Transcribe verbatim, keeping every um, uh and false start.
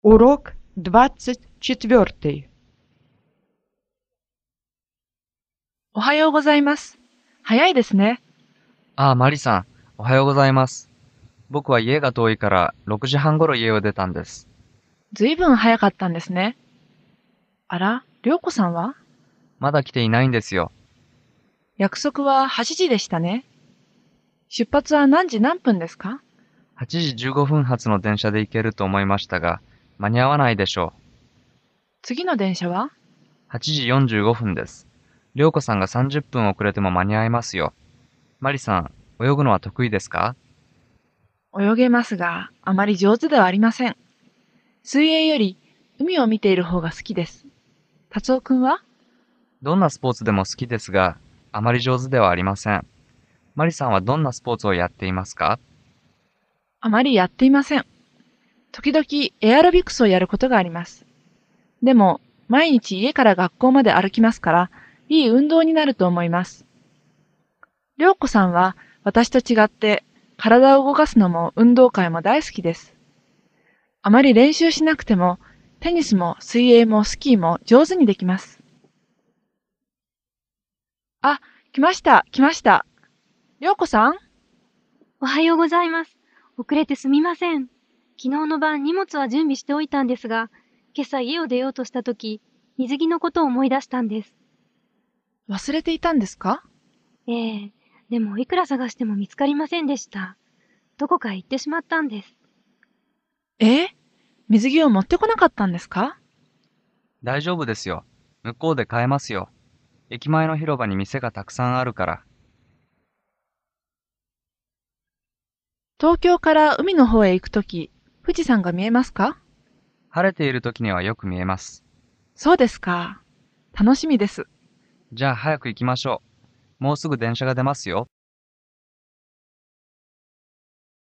Урок двадцать четвертый. おはようございます。早いですね。 ああ、マリさん、おはようございます。僕は家が遠いからろくじはんごろ家を出たんです。 ずいぶん早かったんですね。あら、りょうこさんは？ まだ来ていないんですよ。 約束ははちじでしたね。出発は何時何分ですか？ はちじじゅうごふん発の電車で行けると思いましたが、間に合わないでしょう。 次の電車は？ はちじよんじゅうごふんです。りょうこさんがさんじゅっぷん遅れても間に合いますよ。マリさん、泳ぐのは得意ですか？ 泳げますが、あまり上手ではありません。水泳より海を見ている方が好きです。達夫くんは？ どんなスポーツでも好きですが、あまり上手ではありません。マリさんはどんなスポーツをやっていますか？ あまりやっていません。時々エアロビクスをやることがあります。でも、毎日家から学校まで歩きますから、いい運動になると思います。りょうこさんは私と違って体を動かすのも運動会も大好きです。あまり練習しなくてもテニスも水泳もスキーも上手にできます。あ、来ました、来ました。りょうこさん？ おはようございます。遅れてすみません。昨日の晩荷物は準備しておいたんですが、今朝家を出ようとしたとき、水着のことを思い出したんです。 忘れていたんですか？ ええ、でもいくら探しても見つかりませんでした。どこかへ行ってしまったんです。 え？水着を持ってこなかったんですか？ 大丈夫ですよ。向こうで買えますよ。駅前の広場に店がたくさんあるから。 東京から海の方へ行くとき、富士山が見えますか？ 晴れている時にはよく見えます。 そうですか。楽しみです。 じゃあ早く行きましょう。もうすぐ電車が出ますよ。